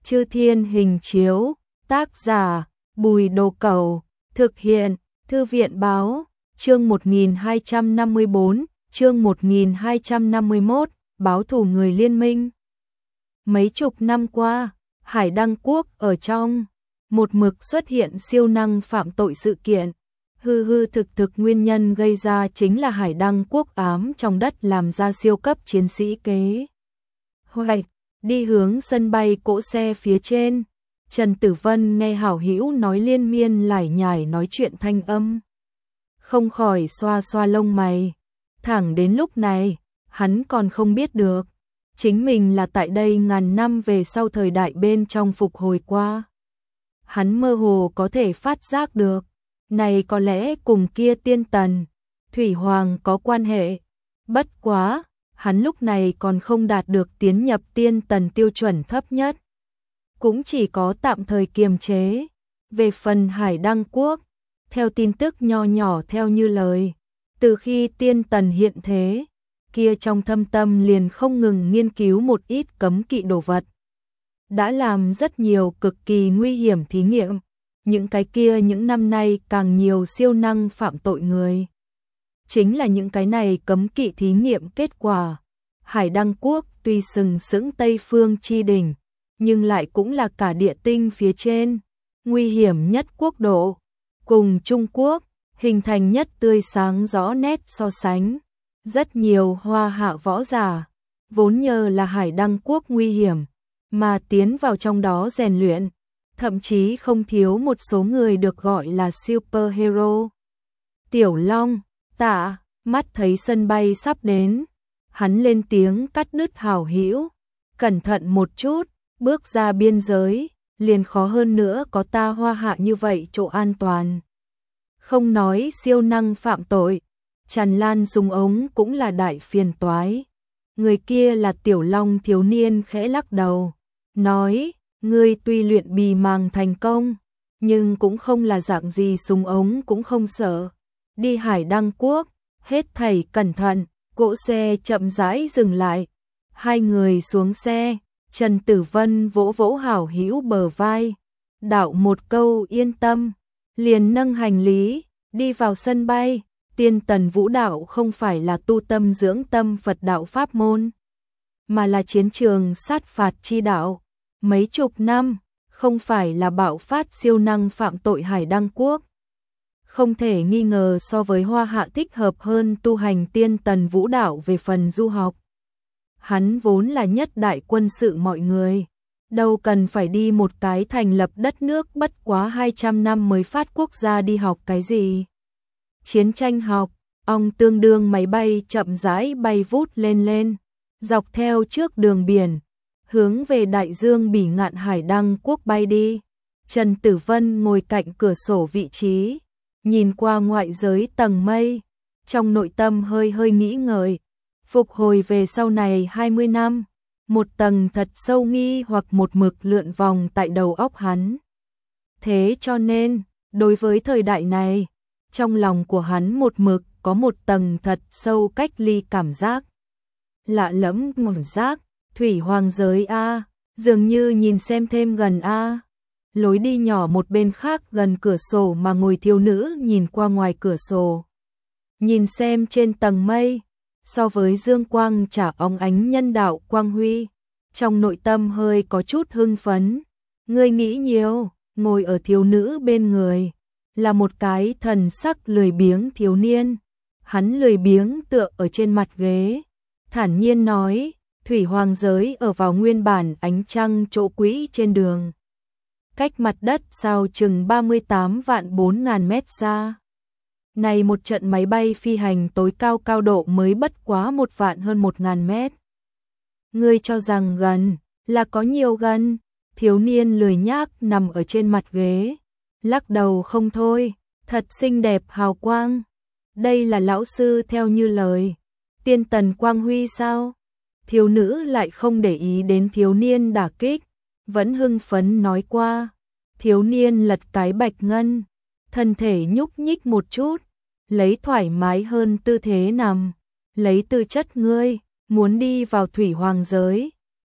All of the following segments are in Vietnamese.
Chư Thiên Hình Chiếu, tác giả Bùi Đồ Cẩu, thực hiện Thư viện Báo, chương 1254, chương 1251, báo thù người liên minh. Mấy chục năm qua, Hải Đăng Quốc ở trong một mực xuất hiện siêu năng phạm tội sự kiện. Thực nguyên nhân gây ra chính là Hải Đăng Quốc ám trong đất làm ra siêu cấp chiến sĩ kế hoạch đi hướng sân bay cỗ xe phía trên. Trần Tử Vân nghe hảo hữu nói liên miên lải nhải nói chuyện thanh âm, không khỏi xoa xoa lông mày. Thẳng đến lúc này, hắn còn không biết được, chính mình là tại đây ngàn năm về sau thời đại bên trong phục hồi qua. Hắn mơ hồ có thể phát giác được, này có lẽ cùng kia tiên tần, Thủy Hoàng có quan hệ. Bất quá, hắn lúc này còn không đạt được tiến nhập tiên tần tiêu chuẩn thấp nhất, cũng chỉ có tạm thời kiềm chế. Về phần Hải Đăng Quốc, theo tin tức nho nhỏ theo như lời, từ khi tiên tần hiện thế, kia trong thâm tâm liền không ngừng nghiên cứu một ít cấm kỵ đồ vật, đã làm rất nhiều cực kỳ nguy hiểm thí nghiệm. Những cái kia những năm nay càng nhiều siêu năng phạm tội người, chính là những cái này cấm kỵ thí nghiệm kết quả. Hải Đăng Quốc tuy sừng sững Tây Phương chi đỉnh, nhưng lại cũng là cả địa tinh phía trên nguy hiểm nhất quốc độ, cùng Trung Quốc hình thành nhất tươi sáng rõ nét so sánh. Rất nhiều hoa hạ võ giả vốn nhờ là Hải Đăng Quốc nguy hiểm mà tiến vào trong đó rèn luyện, thậm chí không thiếu một số người được gọi là superhero. Tiểu Long, Tạ, mắt thấy sân bay sắp đến, hắn lên tiếng cắt đứt hảo hữu, cẩn thận một chút, bước ra biên giới, liền khó hơn nữa có ta hoa hạ như vậy chỗ an toàn. Không nói siêu năng phạm tội, tràn lan súng ống cũng là đại phiền toái. Người kia là Tiểu Long thiếu niên khẽ lắc đầu, nói, ngươi tuy luyện bì màng thành công, nhưng cũng không là dạng gì súng ống cũng không sợ. Đi Hải Đăng Quốc, hết thảy cẩn thận. Cỗ xe chậm rãi dừng lại, hai người xuống xe. Trần Tử Vân vỗ vỗ hảo hữu bờ vai, đạo một câu yên tâm, liền nâng hành lý, đi vào sân bay. Tiên tần vũ đạo không phải là tu tâm dưỡng tâm Phật đạo pháp môn, mà là chiến trường sát phạt chi đạo. Mấy chục năm, không phải là bạo phát siêu năng phạm tội Hải Đăng Quốc, không thể nghi ngờ so với hoa hạ thích hợp hơn tu hành tiên tần vũ đạo. Về phần du học, hắn vốn là nhất đại quân sự mọi người, đâu cần phải đi một cái thành lập đất nước bất quá 200 năm mới phát quốc gia đi học cái gì chiến tranh học. Ong tương đương máy bay chậm rãi bay vút lên, dọc theo trước đường biển, hướng về đại dương bỉ ngạn Hải Đăng Quốc bay đi. Trần Tử Vân ngồi cạnh cửa sổ vị trí, nhìn qua ngoại giới tầng mây, trong nội tâm hơi hơi nghĩ ngợi. Phục hồi về sau này 20 năm, một tầng thật sâu nghi hoặc một mực lượn vòng tại đầu óc hắn. Thế cho nên, đối với thời đại này, trong lòng của hắn một mực có một tầng thật sâu cách ly cảm giác. Lạ lẫm cảm giác, Thủy Hoàng giới a, dường như nhìn xem thêm gần a. Lối đi nhỏ một bên khác gần cửa sổ mà ngồi thiếu nữ nhìn qua ngoài cửa sổ, nhìn xem trên tầng mây, so với dương quang trả óng ánh nhân đạo quang huy, trong nội tâm hơi có chút hưng phấn. Ngươi nghĩ nhiều. Ngồi ở thiếu nữ bên người là một cái thần sắc lười biếng thiếu niên, hắn lười biếng tựa ở trên mặt ghế, thản nhiên nói, Thủy Hoàng giới ở vào nguyên bản ánh trăng chỗ quỹ trên đường, cách mặt đất sao chừng 38 vạn 4.000 mét xa. Này một trận máy bay phi hành tối cao cao độ mới bất quá 1 vạn hơn 1.000 mét. Ngươi cho rằng gần là có nhiều gần? Thiếu niên lười nhác nằm ở trên mặt ghế, lắc đầu không thôi, thật xinh đẹp hào quang. Đây là lão sư theo như lời tiên tần quang huy sao? Thiếu nữ lại không để ý đến thiếu niên đả kích, vẫn hưng phấn nói qua. Thiếu niên lật cái bạch ngân, thân thể nhúc nhích một chút, lấy thoải mái hơn tư thế nằm, lấy tư chất ngươi, muốn đi vào Thủy Hoàng giới,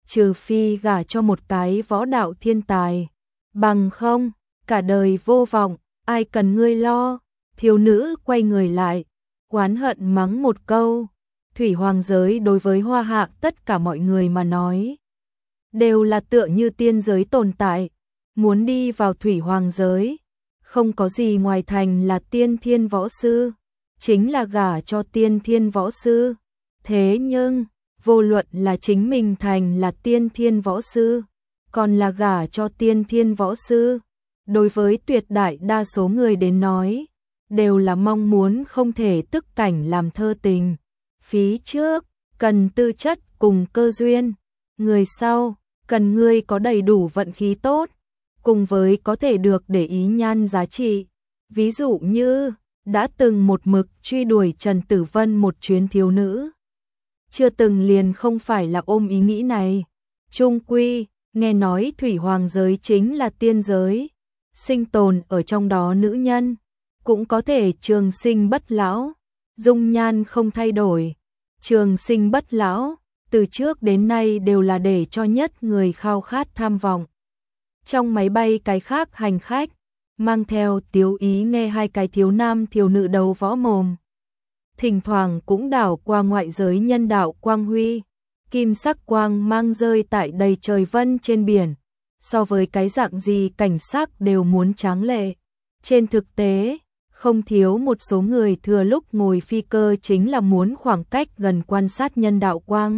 trừ phi gả cho một cái võ đạo thiên tài, bằng không, cả đời vô vọng, ai cần ngươi lo. Thiếu nữ quay người lại, oán hận mắng một câu. Thủy hoàng giới đối với Hoa Hạ tất cả mọi người mà nói, đều là tựa như tiên giới tồn tại, muốn đi vào thủy hoàng giới, không có gì ngoài thành là tiên thiên võ sư, chính là gả cho tiên thiên võ sư. Thế nhưng, vô luận là chính mình thành là tiên thiên võ sư, còn là gả cho tiên thiên võ sư, đối với tuyệt đại đa số người đến nói, đều là mong muốn không thể tức cảnh làm thơ tình. Phí trước, cần tư chất cùng cơ duyên, người sau, cần ngươi có đầy đủ vận khí tốt, cùng với có thể được để ý nhan giá trị. Ví dụ như, đã từng một mực truy đuổi Trần Tử Vân một chuyến thiếu nữ. Chưa từng liền không phải là ôm ý nghĩ này. Chung quy, nghe nói thủy hoàng giới chính là tiên giới. Sinh tồn ở trong đó nữ nhân, cũng có thể trường sinh bất lão. Dung nhan không thay đổi. Trường sinh bất lão, từ trước đến nay đều là để cho nhất người khao khát tham vọng. Trong máy bay cái khác hành khách, mang theo tiếu ý nghe hai cái thiếu nam thiếu nữ đấu võ mồm. Thỉnh thoảng cũng đảo qua ngoại giới nhân đạo quang huy, kim sắc quang mang rơi tại đầy trời vân trên biển, so với cái dạng gì cảnh sắc đều muốn tráng lệ. Trên thực tế, không thiếu một số người thừa lúc ngồi phi cơ chính là muốn khoảng cách gần quan sát nhân đạo quang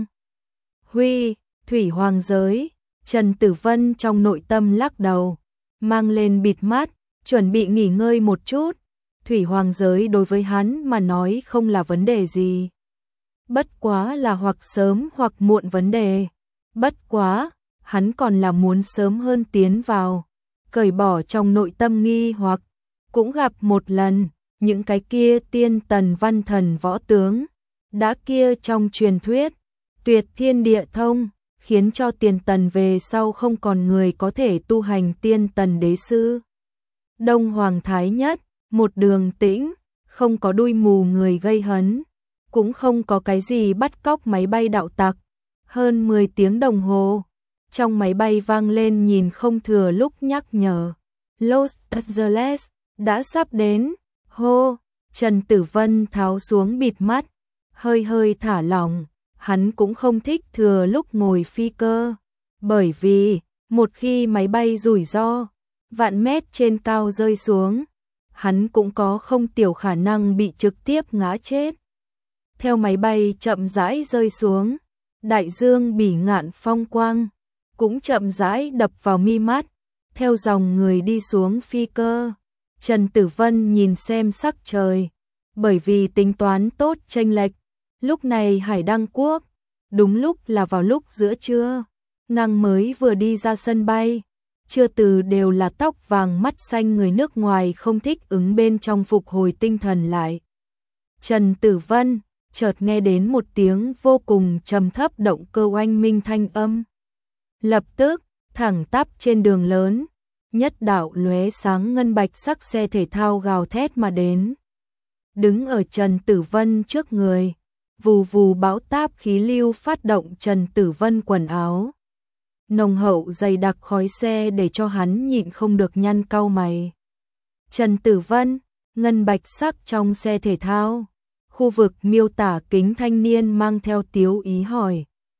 huy. Thủy hoàng giới, Trần Tử Vân trong nội tâm lắc đầu, mang lên bịt mắt, chuẩn bị nghỉ ngơi một chút. Thủy hoàng giới đối với hắn mà nói không là vấn đề gì. Bất quá là hoặc sớm hoặc muộn vấn đề. Bất quá, hắn còn là muốn sớm hơn tiến vào, cởi bỏ trong nội tâm nghi hoặc. Cũng gặp một lần, những cái kia tiên tần văn thần võ tướng, đã kia trong truyền thuyết, tuyệt thiên địa thông, khiến cho tiền tần về sau không còn người có thể tu hành tiên tần đế sư. Đông Hoàng Thái Nhất, một đường tĩnh, không có đuôi mù người gây hấn, cũng không có cái gì bắt cóc máy bay đạo tặc. Hơn 10 tiếng đồng hồ, trong máy bay vang lên nhìn không thừa lúc nhắc nhở. Los Angeles đã sắp đến. Hô, Trần Tử Vân tháo xuống bịt mắt, hơi hơi thả lỏng. Hắn cũng không thích thừa lúc ngồi phi cơ, bởi vì một khi máy bay rủi ro, vạn mét trên cao rơi xuống, hắn cũng có không tiểu khả năng bị trực tiếp ngã chết. Theo máy bay chậm rãi rơi xuống, đại dương bỉ ngạn phong quang cũng chậm rãi đập vào mi mắt. Theo dòng người đi xuống phi cơ, Trần Tử Vân nhìn xem sắc trời, bởi vì tính toán tốt chênh lệch, lúc này Hải Đăng Quốc, đúng lúc là vào lúc giữa trưa, nàng mới vừa đi ra sân bay, chưa từ đều là tóc vàng mắt xanh người nước ngoài không thích ứng bên trong phục hồi tinh thần lại. Trần Tử Vân chợt nghe đến một tiếng vô cùng trầm thấp động cơ oanh minh thanh âm. Lập tức, thẳng tắp trên đường lớn, nhất đạo lóe sáng ngân bạch sắc xe thể thao gào thét mà đến. Đứng ở Trần Tử Vân trước người, vù vù bão táp khí lưu phát động Trần Tử Vân quần áo. Nồng hậu dày đặc khói xe để cho hắn nhịn không được nhăn cau mày. Trần Tử Vân, ngân bạch sắc trong xe thể thao. Khu vực miêu tả kính thanh niên mang theo tiếu ý hỏi.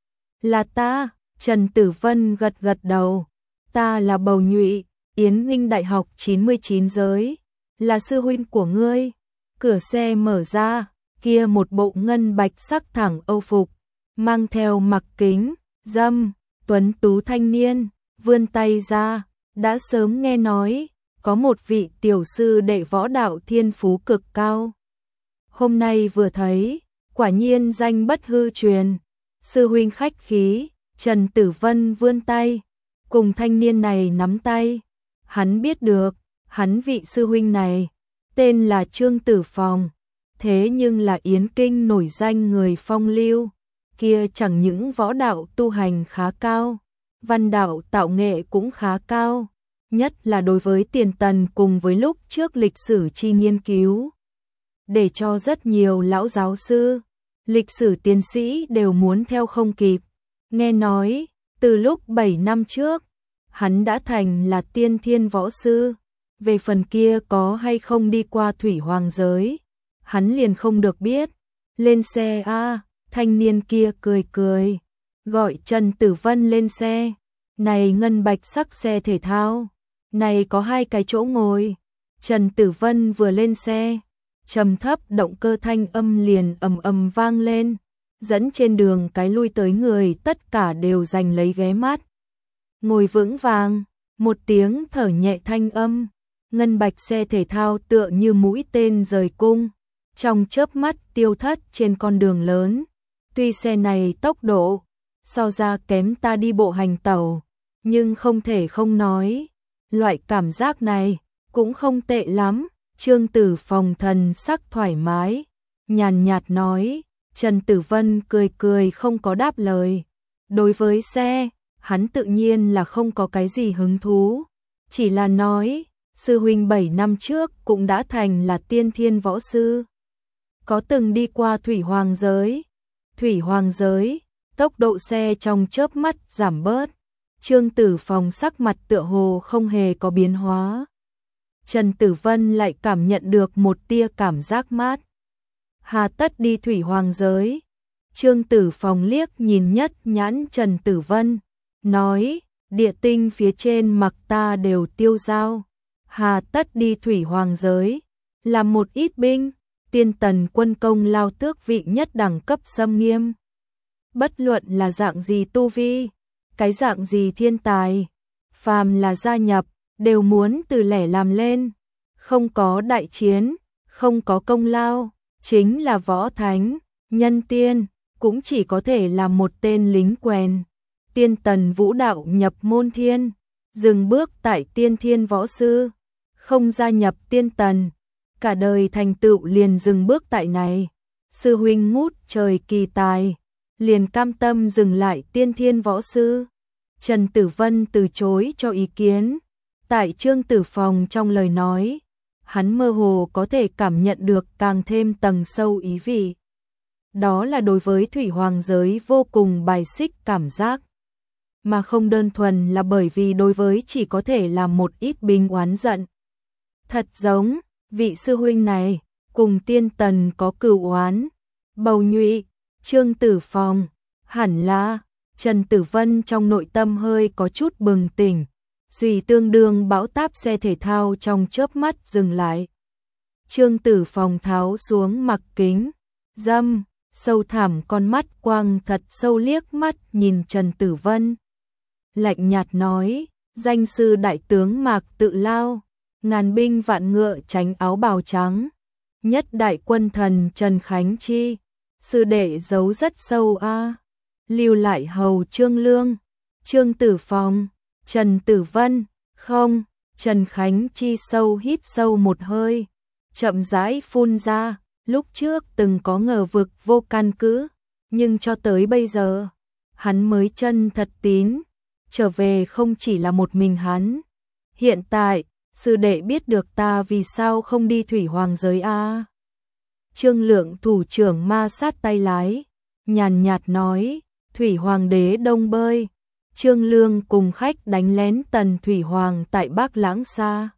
Là ta, Trần Tử Vân gật gật đầu. Ta là Bầu Nhụy, Yến Nghinh Đại học 99 giới, là sư huynh của ngươi. Cửa xe mở ra, kia một bộ ngân bạch sắc thẳng âu phục, mang theo mặc kính, dâm, tuấn tú thanh niên, vươn tay ra, đã sớm nghe nói, có một vị tiểu sư đệ võ đạo thiên phú cực cao. Hôm nay vừa thấy, quả nhiên danh bất hư truyền. Sư huynh khách khí, Trần Tử Vân vươn tay, cùng thanh niên này nắm tay. Hắn biết được, hắn vị sư huynh này, tên là Trương Tử Phòng, thế nhưng là Yến Kinh nổi danh người phong lưu, kia chẳng những võ đạo tu hành khá cao, văn đạo tạo nghệ cũng khá cao, nhất là đối với tiền tần cùng với lúc trước lịch sử chi nghiên cứu. Để cho rất nhiều lão giáo sư, lịch sử tiến sĩ đều muốn theo không kịp. Nghe nói, Từ lúc 7 năm trước, hắn đã thành là tiên thiên võ sư. Về phần kia có hay không đi qua thủy hoàng giới, hắn liền không được biết. Lên xe a, thanh niên kia cười cười, gọi Trần Tử Vân lên xe. Này ngân bạch sắc xe thể thao, này có 2 cái chỗ ngồi. Trần Tử Vân vừa lên xe, trầm thấp động cơ thanh âm liền ầm ầm vang lên, dẫn trên đường cái lui tới người tất cả đều giành lấy ghé mắt. Ngồi vững vàng, một tiếng thở nhẹ thanh âm, ngân bạch xe thể thao tựa như mũi tên rời cung, trong chớp mắt tiêu thất trên con đường lớn. Tuy xe này tốc độ so ra kém ta đi bộ hành tàu, nhưng không thể không nói, loại cảm giác này cũng không tệ lắm. Trương Tử Phong thần sắc thoải mái, nhàn nhạt nói. Trần Tử Vân cười cười không có đáp lời. Đối với xe, hắn tự nhiên là không có cái gì hứng thú, chỉ là nói, sư huynh 7 năm trước cũng đã thành là tiên thiên võ sư. Có từng đi qua thủy hoàng giới. Thủy hoàng giới, tốc độ xe trong chớp mắt giảm bớt. Trương Tử Phong sắc mặt tựa hồ không hề có biến hóa. Trần Tử Vân lại cảm nhận được một tia cảm giác mát. Hà tất đi thủy hoàng giới. Trương Tử Phong liếc nhìn nhất nhãn Trần Tử Vân, nói, địa tinh phía trên mặc ta đều tiêu dao. Hà tất đi thủy hoàng giới, làm một ít binh, tiên tần quân công lao tước vị nhất đẳng cấp xâm nghiêm. Bất luận là dạng gì tu vi, cái dạng gì thiên tài, phàm là gia nhập, đều muốn từ lẻ làm lên. Không có đại chiến, không có công lao, chính là võ thánh, nhân tiên, cũng chỉ có thể là một tên lính quèn. Tiên tần vũ đạo nhập môn thiên, dừng bước tại tiên thiên võ sư, không gia nhập tiên tần, cả đời thành tựu liền dừng bước tại này. Sư huynh ngút trời kỳ tài, liền cam tâm dừng lại tiên thiên võ sư. Trần Tử Vân từ chối cho ý kiến. Tại Trương Tử Phong trong lời nói, hắn mơ hồ có thể cảm nhận được càng thêm tầng sâu ý vị. Đó là đối với thủy hoàng giới vô cùng bài xích cảm giác, mà không đơn thuần là bởi vì đối với chỉ có thể là một ít binh oán giận. Thật giống, vị sư huynh này, cùng tiên tần có cừu oán. Bầu nhụy, Trương Tử Phong, hẳn là, Trần Tử Vân trong nội tâm hơi có chút bừng tỉnh. Duy tương đương bão táp xe thể thao trong chớp mắt dừng lại. Trương Tử Phong tháo xuống mặc kính, dâm, sâu thẳm con mắt quang thật sâu liếc mắt nhìn Trần Tử Vân. Lạnh nhạt nói, danh sư đại tướng Mạc Tự Lao, ngàn binh vạn ngựa tránh áo bào trắng. Nhất đại quân thần Trần Khánh Chi, sư đệ giấu rất sâu a. Lưu lại hầu Trương Lương, Trương Tử Phong, Trần Tử Vân, không. Trần Khánh Chi sâu hít sâu một hơi, chậm rãi phun ra, lúc trước từng có ngờ vực vô căn cứ, nhưng cho tới bây giờ, hắn mới chân thật tín, trở về không chỉ là một mình hắn. Hiện tại, sư đệ biết được ta vì sao không đi thủy hoàng giới a. Trương Lượng thủ trưởng ma sát tay lái, nhàn nhạt nói, thủy hoàng đế đông bơi. Trương Lương cùng khách đánh lén Tần Thủy Hoàng tại Bắc Lãng Sa.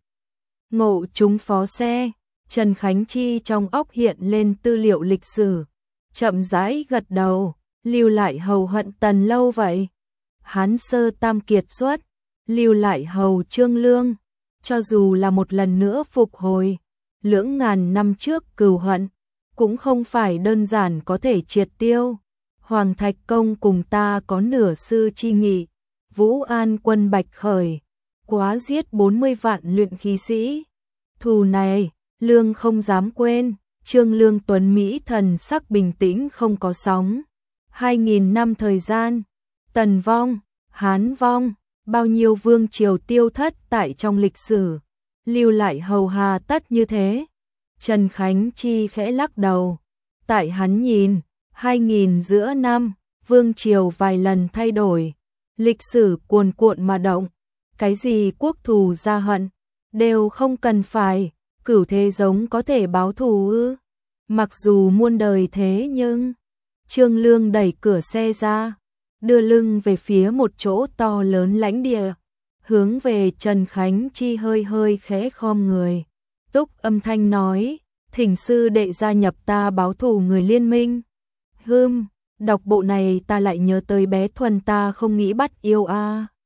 Ngộ chúng phó xe, Trần Khánh Chi trong óc hiện lên tư liệu lịch sử, chậm rãi gật đầu, lưu lại hầu hận Tần lâu vậy. Hán sơ tam kiệt xuất, lưu lại hầu Trương Lương, cho dù là một lần nữa phục hồi, lưỡng ngàn năm trước cừu hận, cũng không phải đơn giản có thể triệt tiêu. Hoàng Thạch Công cùng ta có nửa sư chi nghị, Vũ An quân Bạch Khởi, quá giết 40 vạn luyện khí sĩ. Thù này, Lương không dám quên. Trương Lương Tuấn Mỹ thần sắc bình tĩnh không có sóng. 2000 năm thời gian, Tần vong, Hán vong, bao nhiêu vương triều tiêu thất tại trong lịch sử, lưu lại hầu hà tất như thế. Trần Khánh Chi khẽ lắc đầu, tại hắn nhìn, 2000 giữa năm, vương triều vài lần thay đổi, lịch sử cuồn cuộn mà động, cái gì quốc thù gia hận, đều không cần phải, cửu thế giống có thể báo thù ư? Mặc dù muôn đời thế nhưng, Trương Lương đẩy cửa xe ra, đưa lưng về phía một chỗ to lớn lãnh địa, hướng về Trần Khánh Chi hơi hơi khẽ khom người. Túc âm thanh nói, thỉnh sư đệ gia nhập ta báo thù người liên minh. Đọc bộ này ta lại nhớ tới bé Thuần ta không nghĩ bắt yêu a.